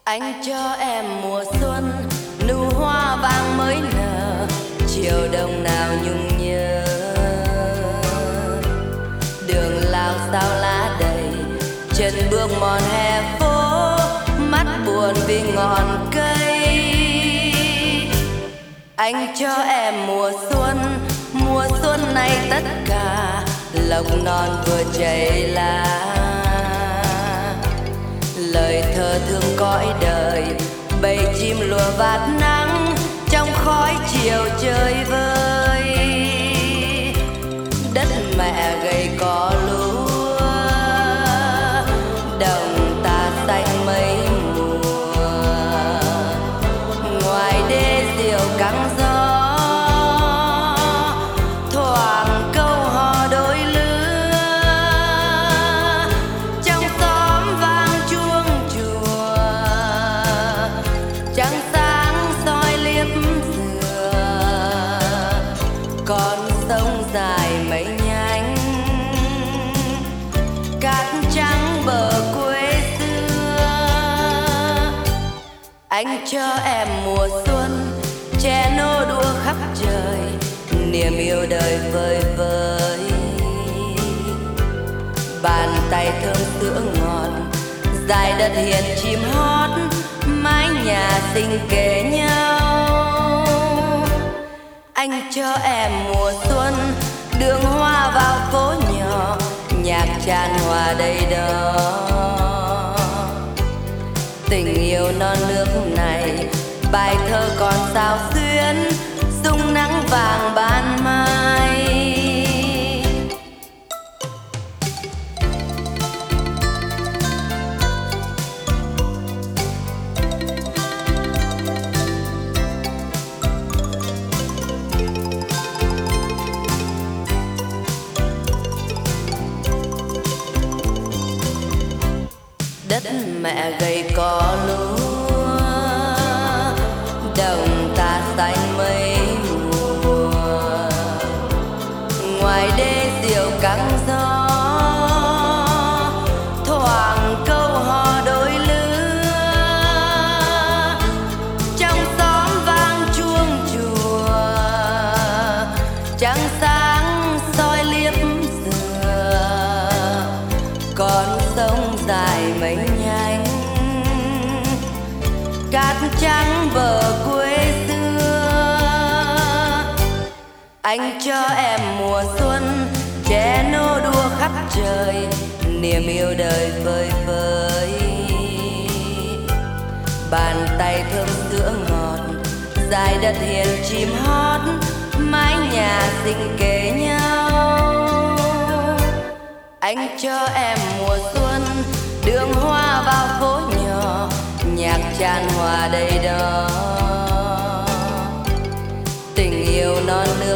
Anh cho em mùa xuân, nụ hoa vàng mới nở, chiều đông nào nhung nhớ. Đường lao sao lá đầy, chân bước mòn hè phố, mắt buồn vì ngọn cây. Anh cho em mùa xuân này tất cả lộc non vừa chảy lá. Lời thơ thương cõi đời, bầy chim lùa vạt nắng trong khói chiều chơi vơi. Đất mẹ gầy cỏ lúa, đồng ta xanh mấy mùa. Ngoài đê diều căng gió, thoảng câu hò đôi lứa. Trong xóm vang chuông chùa, trăng sáng soi liếp dừa. Con sông dài mấy nhánh, cát trắng bờ quê xưa. Anh cho em mùa xuân, trẻ nô đua khắp trời, niềm yêu đời vơi vơi. Bàn tay thơm sữa ngọt, dài đất hiền chim hót, mái nhà xinh kề nhau. Anh cho em mùa xuân, đường hoa vào phố nhỏ, nhạc tràn hòa đầy đó. Tình yêu non nước này, bài thơ còn sao xuyến, sung nắng vàng ban mai. Đất mẹ gầy cỏ lúa, đồng ta xanh mấy mùa. Ngoài đê diều căng gió, thoảng câu hò đôi lứa. Trong xóm vang chuông chùa, trăng sáng soi liếp dừa. Con sông dài mấy nhánh, cát trắng bờ quê xưa. Anh cho em mùa xuân, trẻ nô đua khắp trời, niềm yêu đời vơi vơi. Bàn tay thơm sữa ngọt, dài đất hiền chim hót, mái nhà xinh kề nhau. Anh cho em mùa xuân, đường hoa vào phố nhỏ, nhạc tràn hòa đầy đó. Tình yêu non nước